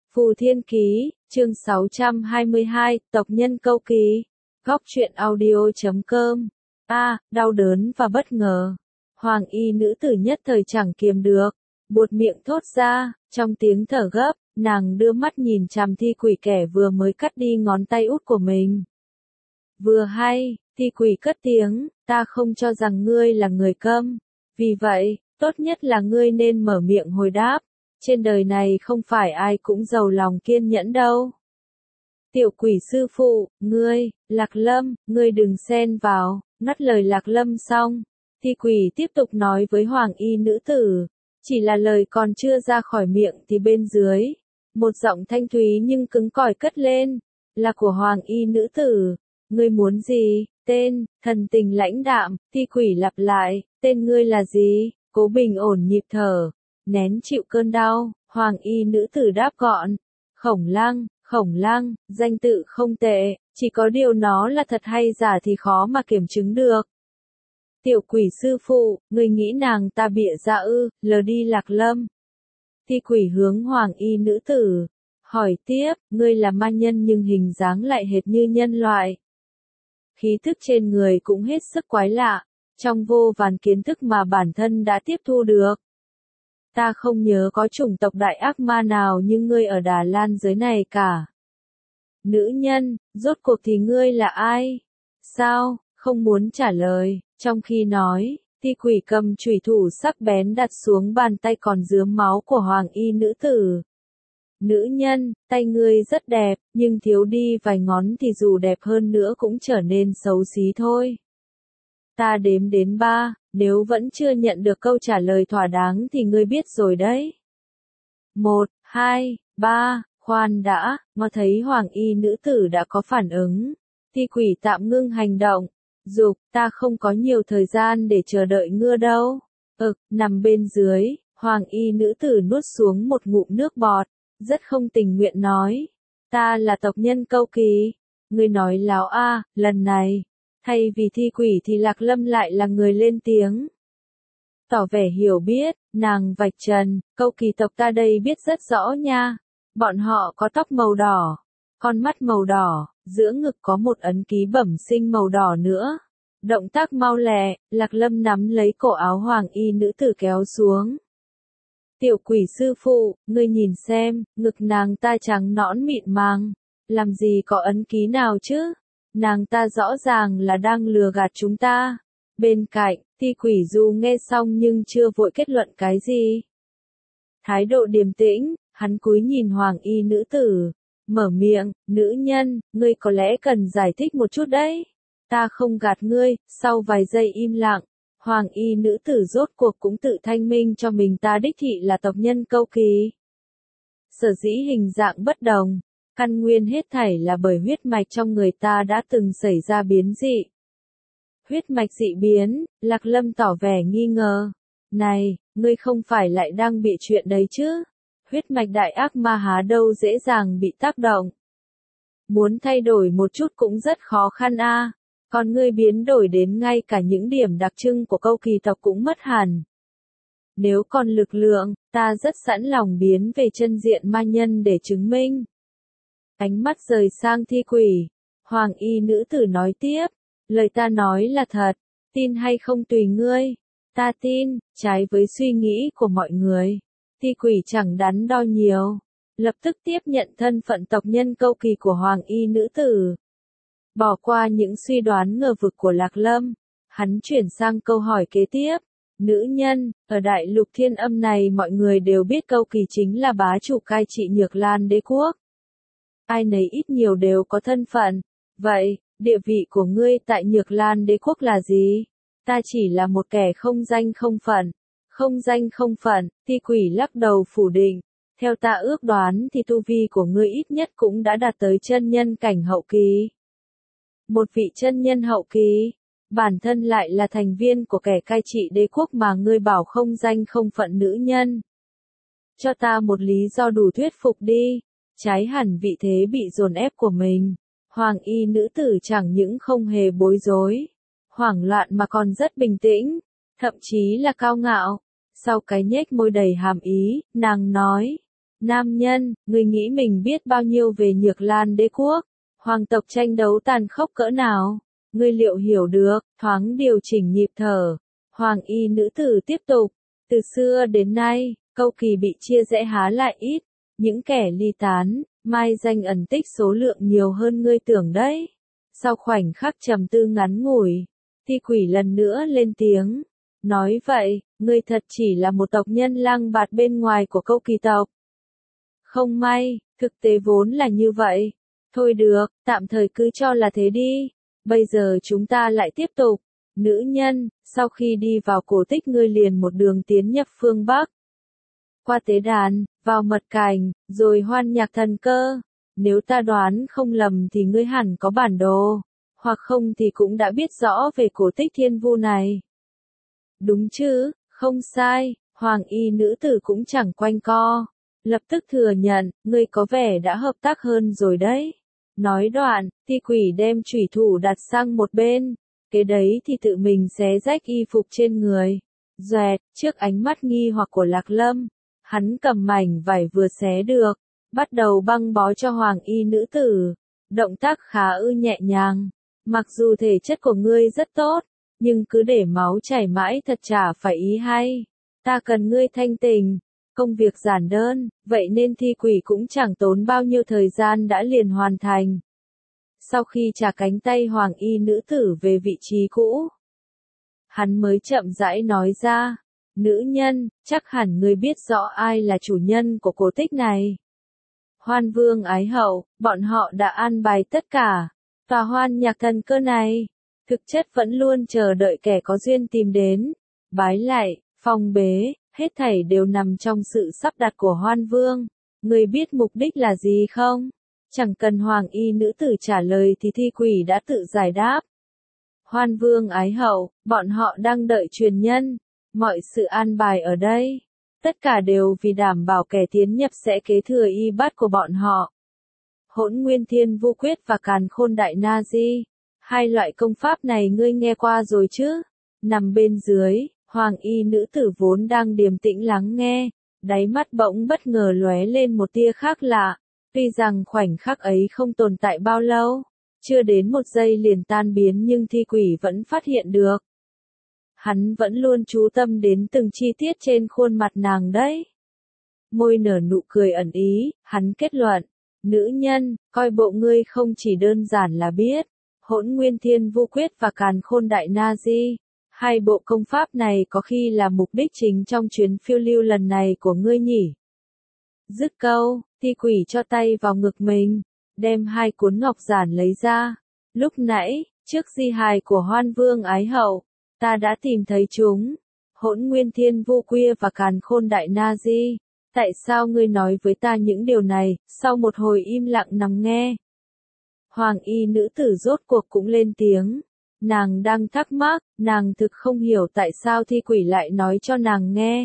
Phù Thiên Ký, chương 622, tộc nhân câu ký. Góc truyện audio.com. Đau đớn và bất ngờ. Hoàng y nữ tử nhất thời chẳng kiềm được, buột miệng thốt ra, trong tiếng thở gấp, nàng đưa mắt nhìn chằm thi quỷ kẻ vừa mới cắt đi ngón tay út của mình. Vừa hay, thi quỷ cất tiếng, ta không cho rằng ngươi là người câm, vì vậy, tốt nhất là ngươi nên mở miệng hồi đáp. Trên đời này không phải ai cũng giàu lòng kiên nhẫn đâu. Tiểu quỷ sư phụ, ngươi, Lạc Lâm, ngươi đừng xen vào. Ngắt lời Lạc Lâm xong, thi quỷ tiếp tục nói với hoàng y nữ tử. Chỉ là lời còn chưa ra khỏi miệng thì bên dưới, một giọng thanh thúy nhưng cứng cỏi cất lên, là của hoàng y nữ tử. Ngươi muốn gì? Tên, thần tình lãnh đạm, thi quỷ lặp lại, tên ngươi là gì? Cố bình ổn nhịp thở, nén chịu cơn đau, hoàng y nữ tử đáp gọn. Khổng lăng, danh tự không tệ, chỉ có điều nó là thật hay giả thì khó mà kiểm chứng được. Tiểu quỷ sư phụ, ngươi nghĩ nàng ta bịa ra ư? Lờ đi Lạc Lâm. Thi quỷ hướng hoàng y nữ tử, hỏi tiếp, ngươi là ma nhân nhưng hình dáng lại hệt như nhân loại. Khí thức trên người cũng hết sức quái lạ, trong vô vàn kiến thức mà bản thân đã tiếp thu được. Ta không nhớ có chủng tộc đại ác ma nào như ngươi ở Đà Lan giới này cả. Nữ nhân, rốt cuộc thì ngươi là ai? Sao, không muốn trả lời, trong khi nói, thi quỷ cầm chùy thủ sắc bén đặt xuống bàn tay còn rướm máu của hoàng y nữ tử. Nữ nhân, tay ngươi rất đẹp, nhưng thiếu đi vài ngón thì dù đẹp hơn nữa cũng trở nên xấu xí thôi. Ta đếm đến 3, nếu vẫn chưa nhận được câu trả lời thỏa đáng thì ngươi biết rồi đấy. 1, 2, 3, khoan đã, ngó thấy hoàng y nữ tử đã có phản ứng. Thi quỷ tạm ngưng hành động. Dục, ta không có nhiều thời gian để chờ đợi ngươi đâu. Nằm bên dưới, hoàng y nữ tử nuốt xuống một ngụm nước bọt, rất không tình nguyện nói. Ta là tộc nhân câu kỳ. Ngươi nói láo lần này. Thay vì thi quỷ thì Lạc Lâm lại là người lên tiếng. Tỏ vẻ hiểu biết, nàng vạch trần, câu kỳ tộc ta đây biết rất rõ nha. Bọn họ có tóc màu đỏ, con mắt màu đỏ, giữa ngực có một ấn ký bẩm sinh màu đỏ nữa. Động tác mau lẹ, Lạc Lâm nắm lấy cổ áo hoàng y nữ tử kéo xuống. Tiểu quỷ sư phụ, ngươi nhìn xem, ngực nàng ta trắng nõn mịn màng. Làm gì có ấn ký nào chứ? Nàng ta rõ ràng là đang lừa gạt chúng ta. Bên cạnh, thi quỷ dù nghe xong nhưng chưa vội kết luận cái gì. Thái độ điềm tĩnh, hắn cúi nhìn hoàng y nữ tử. Mở miệng, nữ nhân, ngươi có lẽ cần giải thích một chút đấy. Ta không gạt ngươi. Sau vài giây im lặng, hoàng y nữ tử rốt cuộc cũng tự thanh minh cho mình ta đích thị là tộc nhân câu kỳ. Sở dĩ hình dạng bất đồng, căn nguyên hết thảy là bởi huyết mạch trong người ta đã từng xảy ra biến dị. Huyết mạch dị biến, Lạc Lâm tỏ vẻ nghi ngờ. Này, ngươi không phải lại đang bị chuyện đấy chứ? Huyết mạch đại ác ma há đâu dễ dàng bị tác động. Muốn thay đổi một chút cũng rất khó khăn Còn ngươi biến đổi đến ngay cả những điểm đặc trưng của câu kỳ tộc cũng mất hẳn. Nếu còn lực lượng, ta rất sẵn lòng biến về chân diện ma nhân để chứng minh. Ánh mắt rời sang thi quỷ. Hoàng y nữ tử nói tiếp. Lời ta nói là thật. Tin hay không tùy ngươi. Ta tin, trái với suy nghĩ của mọi người. Thi quỷ chẳng đắn đo nhiều. Lập tức tiếp nhận thân phận tộc nhân câu kỳ của hoàng y nữ tử. Bỏ qua những suy đoán ngờ vực của Lạc Lâm. Hắn chuyển sang câu hỏi kế tiếp. Nữ nhân, ở đại lục thiên âm này mọi người đều biết câu kỳ chính là bá chủ cai trị Nhược Lan đế quốc. Ai nấy ít nhiều đều có thân phận. Vậy, địa vị của ngươi tại Nhược Lan đế quốc là gì? Ta chỉ là một kẻ không danh không phận. Không danh không phận, thi quỷ lắc đầu phủ định. Theo ta ước đoán thì tu vi của ngươi ít nhất cũng đã đạt tới chân nhân cảnh hậu kỳ. Một vị chân nhân hậu kỳ, bản thân lại là thành viên của kẻ cai trị đế quốc mà ngươi bảo không danh không phận nữ nhân. Cho ta một lý do đủ thuyết phục đi. Trái hẳn vị thế bị dồn ép của mình. Hoàng y nữ tử chẳng những không hề bối rối, hoảng loạn mà còn rất bình tĩnh, thậm chí là cao ngạo. Sau cái nhếch môi đầy hàm ý, nàng nói, Nam nhân, ngươi nghĩ mình biết bao nhiêu về Nhược Lan đế quốc, hoàng tộc tranh đấu tàn khốc cỡ nào? Ngươi liệu hiểu được? Thoáng điều chỉnh nhịp thở. Hoàng y nữ tử tiếp tục. Từ xưa đến nay, Câu Kỳ bị chia rẽ há lại ít. Những kẻ ly tán, mai danh ẩn tích số lượng nhiều hơn ngươi tưởng đấy. Sau khoảnh khắc trầm tư ngắn ngủi, Thi Quỷ lần nữa lên tiếng. Nói vậy, ngươi thật chỉ là một tộc nhân lang bạt bên ngoài của Câu Kỳ tộc. Không may, thực tế vốn là như vậy. Thôi được, tạm thời cứ cho là thế đi. Bây giờ chúng ta lại tiếp tục. Nữ nhân, sau khi đi vào cổ tích ngươi liền một đường tiến nhập phương Bắc. Qua tế đàn, vào mật cảnh, rồi hoan nhạc thần cơ. Nếu ta đoán không lầm thì ngươi hẳn có bản đồ. Hoặc không thì cũng đã biết rõ về cổ tích thiên vu này. Đúng chứ, không sai, hoàng y nữ tử cũng chẳng quanh co. Lập tức thừa nhận, ngươi có vẻ đã hợp tác hơn rồi đấy. Nói đoạn, Thi Quỷ đem chủy thủ đặt sang một bên. Kế đấy thì tự mình xé rách y phục trên người. Doẹt, trước ánh mắt nghi hoặc của Lạc Lâm, hắn cầm mảnh vải vừa xé được, bắt đầu băng bó cho hoàng y nữ tử. Động tác khá nhẹ nhàng. Mặc dù thể chất của ngươi rất tốt, nhưng cứ để máu chảy mãi thật chả phải ý hay. Ta cần ngươi thanh tình. Công việc giản đơn, vậy nên Thi Quỷ cũng chẳng tốn bao nhiêu thời gian đã liền hoàn thành. Sau khi trả cánh tay hoàng y nữ tử về vị trí cũ, hắn mới chậm rãi nói ra, nữ nhân, chắc hẳn ngươi biết rõ ai là chủ nhân của cổ tích này. Hoan Vương Ái Hậu, bọn họ đã an bài tất cả, và hoan nhạc thần cơ này, thực chất vẫn luôn chờ đợi kẻ có duyên tìm đến, bái lạy, phong bế. Hết thảy đều nằm trong sự sắp đặt của Hoan Vương. Ngươi biết mục đích là gì không? Chẳng cần hoàng y nữ tử trả lời thì Thi Quỷ đã tự giải đáp. Hoan Vương Ái Hậu, bọn họ đang đợi truyền nhân. Mọi sự an bài ở đây. Tất cả đều vì đảm bảo kẻ tiến nhập sẽ kế thừa y bát của bọn họ. Hỗn Nguyên Thiên Vu Quyết và Càn Khôn Đại Na Di. Hai loại công pháp này ngươi nghe qua rồi chứ? Nằm bên dưới. Hoàng y nữ tử vốn đang điềm tĩnh lắng nghe, đáy mắt bỗng bất ngờ lóe lên một tia khác lạ. Tuy rằng khoảnh khắc ấy không tồn tại bao lâu, chưa đến một giây liền tan biến nhưng Thi Quỷ vẫn phát hiện được. Hắn vẫn luôn chú tâm đến từng chi tiết trên khuôn mặt nàng đấy. Môi nở nụ cười ẩn ý, hắn kết luận, nữ nhân, coi bộ ngươi không chỉ đơn giản là biết, Hỗn Nguyên Thiên Vu Quyết và Càn Khôn Đại Na Di. Hai bộ công pháp này có khi là mục đích chính trong chuyến phiêu lưu lần này của ngươi nhỉ? Dứt câu, Thi Quỷ cho tay vào ngực mình, đem hai cuốn ngọc giản lấy ra. Lúc nãy, trước di hài của Hoan Vương Ái Hậu, ta đã tìm thấy chúng. Hỗn Nguyên Thiên Vu Quyết và Càn Khôn Đại Na Di. Tại sao ngươi nói với ta những điều này? Sau một hồi im lặng nằm nghe, hoàng y nữ tử rốt cuộc cũng lên tiếng. Nàng đang thắc mắc, nàng thực không hiểu tại sao Thi Quỷ lại nói cho nàng nghe.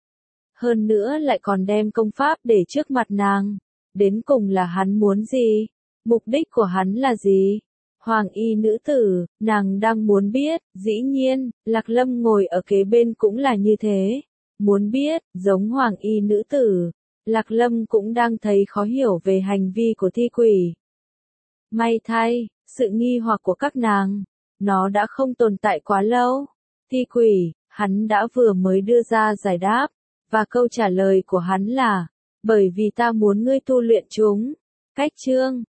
Hơn nữa lại còn đem công pháp để trước mặt nàng. Đến cùng là hắn muốn gì? Mục đích của hắn là gì? Hoàng y nữ tử, nàng đang muốn biết, dĩ nhiên, Lạc Lâm ngồi ở kế bên cũng là như thế. Muốn biết, giống hoàng y nữ tử, Lạc Lâm cũng đang thấy khó hiểu về hành vi của Thi Quỷ. May thay, sự nghi hoặc của các nàng, nó đã không tồn tại quá lâu. Thi Quỷ, hắn đã vừa mới đưa ra giải đáp, và câu trả lời của hắn là, bởi vì ta muốn ngươi tu luyện chúng. Cách chương